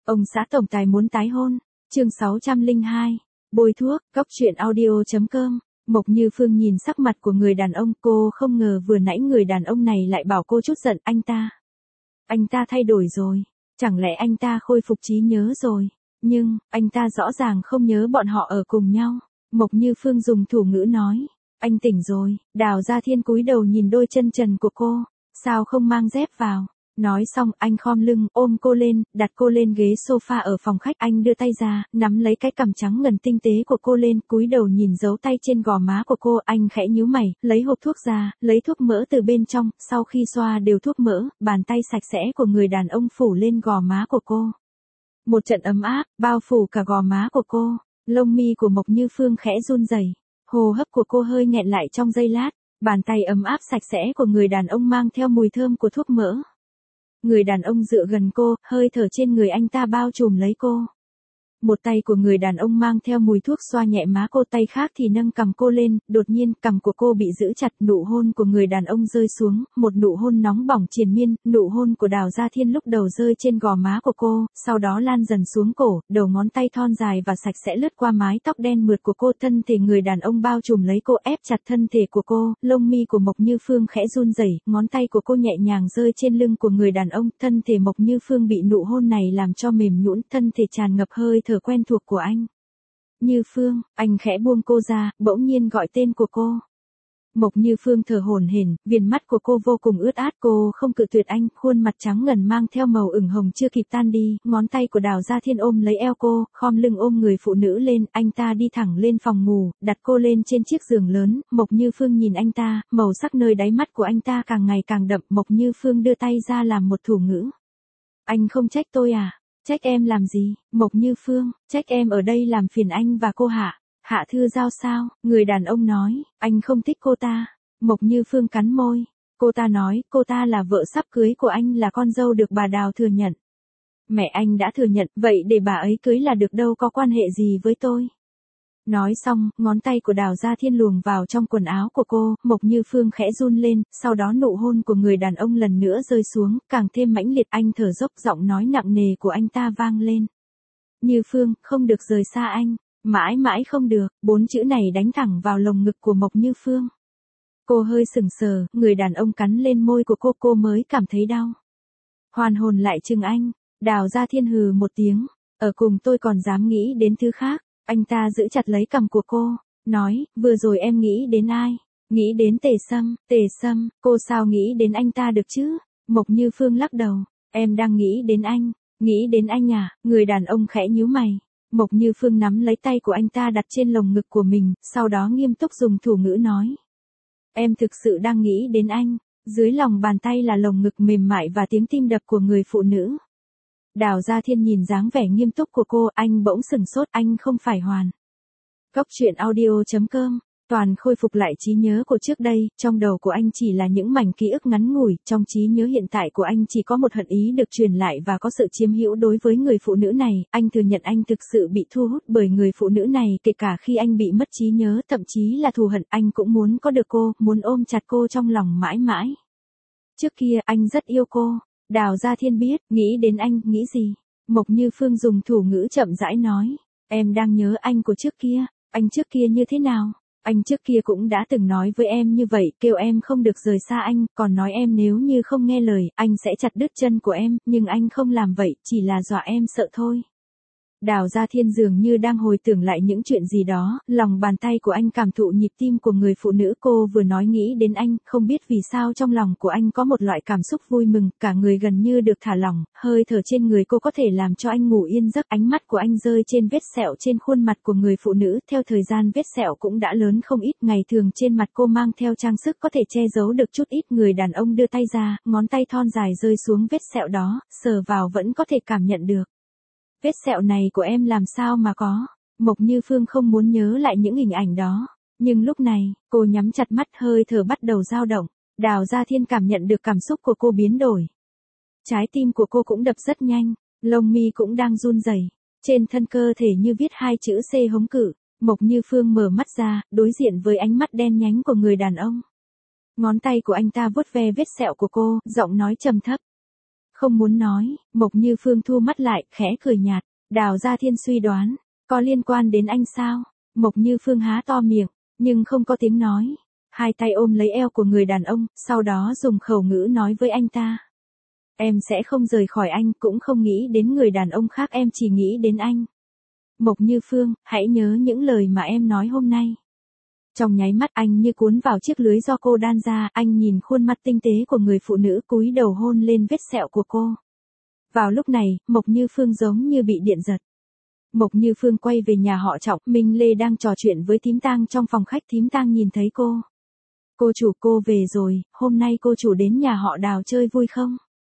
Ông xã tổng tài muốn tái hôn. Chương 602. Bôi thuốc, góc truyện audio.com. Mộc Như Phương nhìn sắc mặt của người đàn ông, cô không ngờ vừa nãy người đàn ông này lại bảo cô chút giận anh ta. Anh ta thay đổi rồi, chẳng lẽ anh ta khôi phục trí nhớ rồi, nhưng, anh ta rõ ràng không nhớ bọn họ ở cùng nhau. Mộc Như Phương dùng thủ ngữ nói, anh tỉnh rồi. Đào Gia Thiên cúi đầu nhìn đôi chân trần của cô, sao không mang dép vào. Nói xong, anh khom lưng, ôm cô lên, đặt cô lên ghế sofa ở phòng khách. Anh đưa tay ra, nắm lấy cái cằm trắng ngần tinh tế của cô lên, cúi đầu nhìn dấu tay trên gò má của cô. Anh khẽ nhíu mày, lấy hộp thuốc ra, lấy thuốc mỡ từ bên trong. Sau khi xoa đều thuốc mỡ, bàn tay sạch sẽ của người đàn ông phủ lên gò má của cô. Một trận ấm áp, bao phủ cả gò má của cô. Lông mi của Mộc Như Phương khẽ run rẩy, hô hấp của cô hơi nghẹn lại trong giây lát. Bàn tay ấm áp sạch sẽ của người đàn ông mang theo mùi thơm của thuốc mỡ. Người đàn ông dựa gần cô, hơi thở trên người anh ta bao trùm lấy cô. Một tay của người đàn ông mang theo mùi thuốc xoa nhẹ má cô, tay khác thì nâng cằm cô lên. Đột nhiên, cằm của cô bị giữ chặt, nụ hôn của người đàn ông rơi xuống, một nụ hôn nóng bỏng triền miên. Nụ hôn của Đào Gia Thiên lúc đầu rơi trên gò má của cô, sau đó lan dần xuống cổ, đầu ngón tay thon dài và sạch sẽ lướt qua mái tóc đen mượt của cô. Thân thể người đàn ông bao trùm lấy cô, ép chặt thân thể của cô. Lông mi của Mộc Như Phương khẽ run rẩy, ngón tay của cô nhẹ nhàng rơi trên lưng của người đàn ông. Thân thể Mộc Như Phương bị nụ hôn này làm cho mềm nhũn, thân thể tràn ngập hơi thở quen thuộc của anh. Như Phương, anh khẽ buông cô ra, bỗng nhiên gọi tên của cô. Mộc Như Phương thở hổn hển, viền mắt của cô vô cùng ướt át, cô không cự tuyệt anh, khuôn mặt trắng ngần mang theo màu ửng hồng chưa kịp tan đi. Ngón tay của Đào Gia Thiên ôm lấy eo cô, khom lưng ôm người phụ nữ lên. Anh ta đi thẳng lên phòng ngủ, đặt cô lên trên chiếc giường lớn. Mộc Như Phương nhìn anh ta, màu sắc nơi đáy mắt của anh ta càng ngày càng đậm. Mộc Như Phương đưa tay ra làm một thủ ngữ. Anh không trách tôi à? Trách em làm gì? Mộc Như Phương, trách em ở đây làm phiền anh và cô Hạ. Hạ Thư Giao sao? Người đàn ông nói, anh không thích cô ta. Mộc Như Phương cắn môi. Cô ta nói, cô ta là vợ sắp cưới của anh, là con dâu được bà Đào thừa nhận. Mẹ anh đã thừa nhận, vậy để bà ấy cưới là được, đâu có quan hệ gì với tôi. Nói xong, ngón tay của Đào Gia Thiên luồn vào trong quần áo của cô. Mộc Như Phương khẽ run lên, sau đó nụ hôn của người đàn ông lần nữa rơi xuống, càng thêm mãnh liệt. Anh thở dốc, giọng nói nặng nề của anh ta vang lên. Như Phương, không được rời xa anh, mãi mãi không được. 4 chữ này đánh thẳng vào lồng ngực của Mộc Như Phương. Cô hơi sững sờ, người đàn ông cắn lên môi của cô mới cảm thấy đau. Hoàn hồn lại chừng anh. Đào Gia Thiên hừ một tiếng, ở cùng tôi còn dám nghĩ đến thứ khác. Anh ta giữ chặt lấy cằm của cô, nói, vừa rồi em nghĩ đến ai? Nghĩ đến Tề Sâm. Tề Sâm, cô sao nghĩ đến anh ta được chứ? Mộc Như Phương lắc đầu, em đang nghĩ đến anh. Nghĩ đến anh à? Người đàn ông khẽ nhíu mày. Mộc Như Phương nắm lấy tay của anh ta đặt trên lồng ngực của mình, sau đó nghiêm túc dùng thủ ngữ nói. Em thực sự đang nghĩ đến anh. Dưới lòng bàn tay là lồng ngực mềm mại và tiếng tim đập của người phụ nữ. Đào Gia Thiên nhìn dáng vẻ nghiêm túc của cô, anh bỗng sửng sốt, anh không phải Hoàn. Góc truyện audio.com. Toàn khôi phục lại trí nhớ của trước đây, trong đầu của anh chỉ là những mảnh ký ức ngắn ngủi, trong trí nhớ hiện tại của anh chỉ có một hận ý được truyền lại và có sự chiếm hữu đối với người phụ nữ này. Anh thừa nhận anh thực sự bị thu hút bởi người phụ nữ này, kể cả khi anh bị mất trí nhớ, thậm chí là thù hận, anh cũng muốn có được cô, muốn ôm chặt cô trong lòng mãi mãi. Trước kia, anh rất yêu cô. Đào Gia Thiên biết, nghĩ đến anh, nghĩ gì? Mộc Như Phương dùng thủ ngữ chậm rãi nói, em đang nhớ anh của trước kia. Anh trước kia như thế nào? Anh trước kia cũng đã từng nói với em như vậy, kêu em không được rời xa anh, còn nói em nếu như không nghe lời, anh sẽ chặt đứt chân của em, nhưng anh không làm vậy, chỉ là dọa em sợ thôi. Đào Gia Thiên dường như đang hồi tưởng lại những chuyện gì đó, lòng bàn tay của anh cảm thụ nhịp tim của người phụ nữ. Cô vừa nói nghĩ đến anh, không biết vì sao trong lòng của anh có một loại cảm xúc vui mừng, cả người gần như được thả lỏng, hơi thở trên người cô có thể làm cho anh ngủ yên giấc. Ánh mắt của anh rơi trên vết sẹo trên khuôn mặt của người phụ nữ, theo thời gian vết sẹo cũng đã lớn không ít, ngày thường trên mặt cô mang theo trang sức có thể che giấu được chút ít. Người đàn ông đưa tay ra, ngón tay thon dài rơi xuống vết sẹo đó, sờ vào vẫn có thể cảm nhận được. Vết sẹo này của em làm sao mà có? Mộc Như Phương không muốn nhớ lại những hình ảnh đó. Nhưng lúc này, cô nhắm chặt mắt, hơi thở bắt đầu dao động. Đào Gia Thiên cảm nhận được cảm xúc của cô biến đổi. Trái tim của cô cũng đập rất nhanh, lông mi cũng đang run rẩy. Trên thân cơ thể như viết 2 chữ C hống cự. Mộc Như Phương mở mắt ra, đối diện với ánh mắt đen nhánh của người đàn ông. Ngón tay của anh ta vuốt ve vết sẹo của cô, giọng nói trầm thấp. Không muốn nói, Mộc Như Phương thu mắt lại, khẽ cười nhạt. Đào Gia Thiên suy đoán, có liên quan đến anh sao? Mộc Như Phương há to miệng, nhưng không có tiếng nói. Hai tay ôm lấy eo của người đàn ông, sau đó dùng khẩu ngữ nói với anh ta. Em sẽ không rời khỏi anh, cũng không nghĩ đến người đàn ông khác, em chỉ nghĩ đến anh. Mộc Như Phương, hãy nhớ những lời mà em nói hôm nay. Trong nháy mắt anh như cuốn vào chiếc lưới do cô đan ra, anh nhìn khuôn mặt tinh tế của người phụ nữ cúi đầu hôn lên vết sẹo của cô. Vào lúc này, Mộc Như Phương giống như bị điện giật. Mộc Như Phương quay về nhà họ Trọng, Minh Lê đang trò chuyện với Thím Tang trong phòng khách. Thím Tang nhìn thấy cô. Cô chủ, cô về rồi, hôm nay cô chủ đến nhà họ Đào chơi vui không?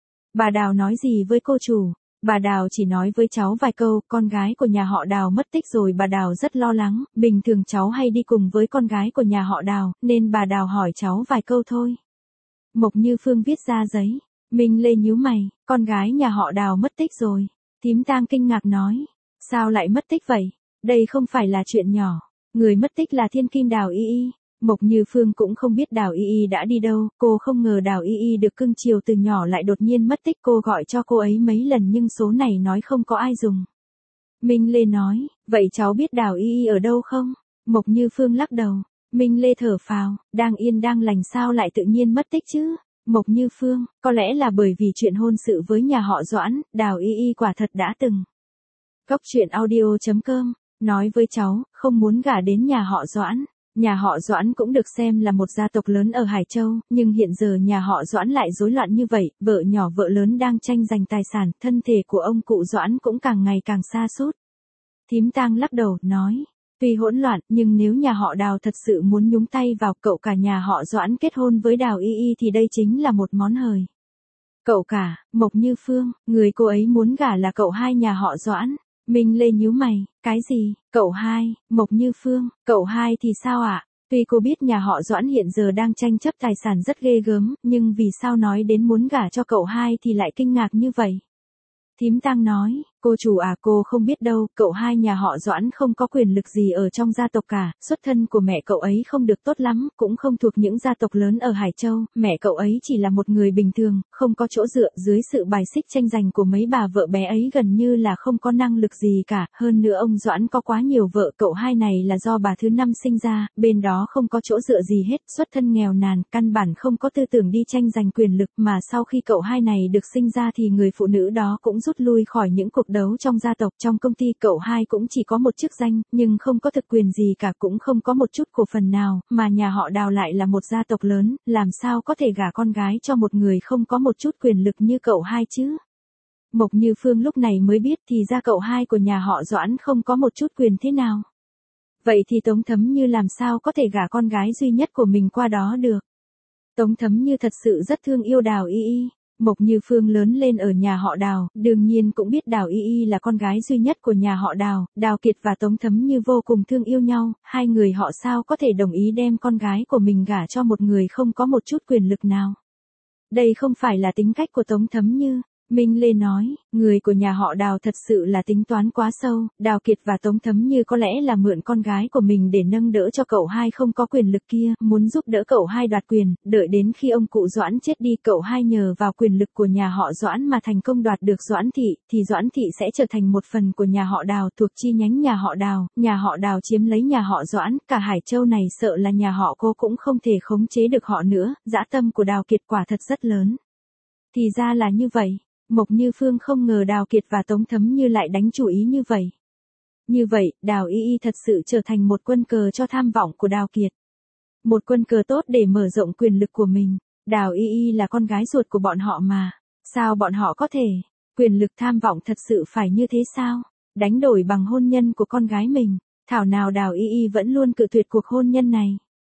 Bà Đào nói gì với cô chủ? Bà Đào chỉ nói với cháu vài câu, con gái của nhà họ Đào mất tích rồi. Bà Đào rất lo lắng, bình thường cháu hay đi cùng với con gái của nhà họ Đào, nên bà Đào hỏi cháu vài câu thôi. Mộc Như Phương viết ra giấy. Minh Lê nhíu mày, con gái nhà họ Đào mất tích rồi. Thím Tang kinh ngạc nói, sao lại mất tích vậy? Đây không phải là chuyện nhỏ. Người mất tích là thiên kim Đào Y Y. Mộc Như Phương cũng không biết Đào Y Y đã đi đâu, cô không ngờ Đào Y Y được cưng chiều từ nhỏ lại đột nhiên mất tích. Cô gọi cho cô ấy mấy lần nhưng số này nói không có ai dùng. Minh Lê nói, vậy cháu biết Đào Y Y ở đâu không? Mộc Như Phương lắc đầu. Minh Lê thở phào, đang yên đang lành sao lại tự nhiên mất tích chứ? Mộc Như Phương, có lẽ là bởi vì chuyện hôn sự với nhà họ Doãn, Đào Y Y quả thật đã từng. Góc truyện audio.com, nói với cháu, không muốn gả đến nhà họ Doãn. Nhà họ Doãn cũng được xem là một gia tộc lớn ở Hải Châu, nhưng hiện giờ nhà họ Doãn lại rối loạn như vậy, vợ nhỏ vợ lớn đang tranh giành tài sản, thân thể của ông cụ Doãn cũng càng ngày càng sa sút. Thím Tang lắc đầu, nói, tuy hỗn loạn, nhưng nếu nhà họ Đào thật sự muốn nhúng tay vào, cậu cả nhà họ Doãn kết hôn với Đào Y Y thì đây chính là một món hời. Cậu cả, Mộc Như Phương, người cô ấy muốn gả là cậu hai nhà họ Doãn. Minh Lê nhíu mày, cái gì? Cậu hai? Mộc Như Phương, cậu hai thì sao ạ? Tuy cô biết nhà họ Doãn hiện giờ đang tranh chấp tài sản rất ghê gớm, nhưng vì sao nói đến muốn gả cho cậu hai thì lại kinh ngạc như vậy? Thím Tang nói, cô chủ à, cô không biết đâu, cậu hai nhà họ Doãn không có quyền lực gì ở trong gia tộc cả, xuất thân của mẹ cậu ấy không được tốt lắm, cũng không thuộc những gia tộc lớn ở Hải Châu, mẹ cậu ấy chỉ là một người bình thường, không có chỗ dựa, dưới sự bài xích tranh giành của mấy bà vợ bé ấy gần như là không có năng lực gì cả, hơn nữa ông Doãn có quá nhiều vợ, cậu hai này là do bà thứ năm sinh ra, bên đó không có chỗ dựa gì hết, xuất thân nghèo nàn, căn bản không có tư tưởng đi tranh giành quyền lực, mà sau khi cậu hai này được sinh ra thì người phụ nữ đó cũng rút lui khỏi những cuộc đấu trong gia tộc. Trong công ty cậu hai cũng chỉ có một chức danh, nhưng không có thực quyền gì cả, cũng không có một chút cổ phần nào, mà nhà họ Đào lại là một gia tộc lớn, làm sao có thể gả con gái cho một người không có một chút quyền lực như cậu hai chứ? Mộc Như Phương lúc này mới biết thì ra cậu hai của nhà họ Doãn không có một chút quyền thế nào. Vậy thì Tống Thấm Như làm sao có thể gả con gái duy nhất của mình qua đó được? Tống Thấm Như thật sự rất thương yêu Đào Y Y. Mộc Như Phương lớn lên ở nhà họ Đào, đương nhiên cũng biết Đào Y Y là con gái duy nhất của nhà họ Đào, Đào Kiệt và Tống Thấm Như vô cùng thương yêu nhau, hai người họ sao có thể đồng ý đem con gái của mình gả cho một người không có một chút quyền lực nào. Đây không phải là tính cách của Tống Thấm Như. Minh Lê nói, người của nhà họ Đào thật sự là tính toán quá sâu, Đào Kiệt và Tống Thấm Như có lẽ là mượn con gái của mình để nâng đỡ cho cậu hai không có quyền lực kia, muốn giúp đỡ cậu hai đoạt quyền, đợi đến khi ông cụ Doãn chết đi cậu hai nhờ vào quyền lực của nhà họ Doãn mà thành công đoạt được Doãn Thị, thì Doãn Thị sẽ trở thành một phần của nhà họ Đào thuộc chi nhánh nhà họ Đào chiếm lấy nhà họ Doãn, cả Hải Châu này sợ là nhà họ cô cũng không thể khống chế được họ nữa, dã tâm của Đào Kiệt quả thật rất lớn. Thì ra là như vậy. Mộc Như Phương không ngờ Đào Kiệt và Tống Thấm Như lại đánh chủ ý như vậy. Như vậy, Đào Y Y thật sự trở thành một quân cờ cho tham vọng của Đào Kiệt. Một quân cờ tốt để mở rộng quyền lực của mình. Đào Y Y là con gái ruột của bọn họ mà. Sao bọn họ có thể? Quyền lực tham vọng thật sự phải như thế sao? Đánh đổi bằng hôn nhân của con gái mình. Thảo nào Đào Y Y vẫn luôn cự tuyệt cuộc hôn nhân này.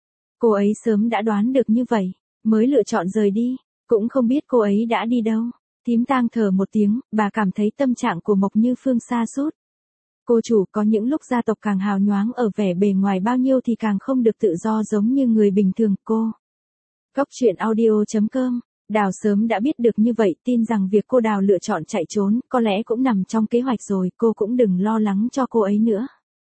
Cô ấy sớm đã đoán được như vậy, mới lựa chọn rời đi. Cũng không biết cô ấy đã đi đâu. Thím Tang thở một tiếng, bà cảm thấy tâm trạng của Mộc Như Phương sa sút. Cô chủ, có những lúc gia tộc càng hào nhoáng ở vẻ bề ngoài bao nhiêu thì càng không được tự do giống như người bình thường, cô. Góc truyện audio.com, Đào sớm đã biết được như vậy, tin rằng việc cô Đào lựa chọn chạy trốn, có lẽ cũng nằm trong kế hoạch rồi, cô cũng đừng lo lắng cho cô ấy nữa.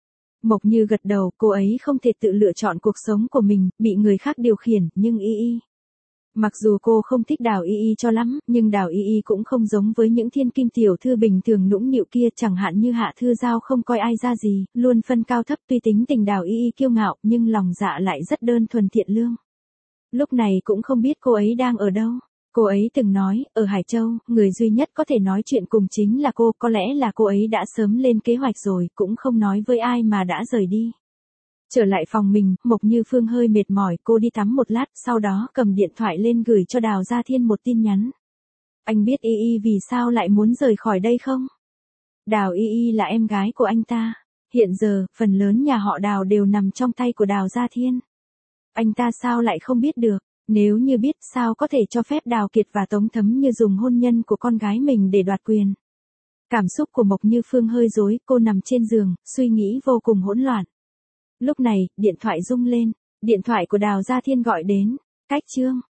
Mộc Như gật đầu, cô ấy không thể tự lựa chọn cuộc sống của mình, bị người khác điều khiển, nhưng Y Y. Mặc dù cô không thích Đào Y Y cho lắm, nhưng Đào Y Y cũng không giống với những thiên kim tiểu thư bình thường nũng nịu kia, chẳng hạn như Hạ Thư Giao không coi ai ra gì, luôn phân cao thấp. Tuy tính tình Đào Y Y kiêu ngạo, nhưng lòng dạ lại rất đơn thuần thiện lương. Lúc này cũng không biết cô ấy đang ở đâu. Cô ấy từng nói, ở Hải Châu, người duy nhất có thể nói chuyện cùng chính là cô, có lẽ là cô ấy đã sớm lên kế hoạch rồi, cũng không nói với ai mà đã rời đi. Trở lại phòng mình, Mộc Như Phương hơi mệt mỏi, cô đi tắm một lát, sau đó cầm điện thoại lên gửi cho Đào Gia Thiên một tin nhắn. Anh biết Y Y vì sao lại muốn rời khỏi đây không? Đào Y Y là em gái của anh ta. Hiện giờ, phần lớn nhà họ Đào đều nằm trong tay của Đào Gia Thiên. Anh ta sao lại không biết được? Nếu như biết, sao có thể cho phép Đào Kiệt và Tống Thấm Như dùng hôn nhân của con gái mình để đoạt quyền? Cảm xúc của Mộc Như Phương hơi rối, cô nằm trên giường, suy nghĩ vô cùng hỗn loạn. Lúc này, điện thoại rung lên, điện thoại của Đào Gia Thiên gọi đến. Cách Trương.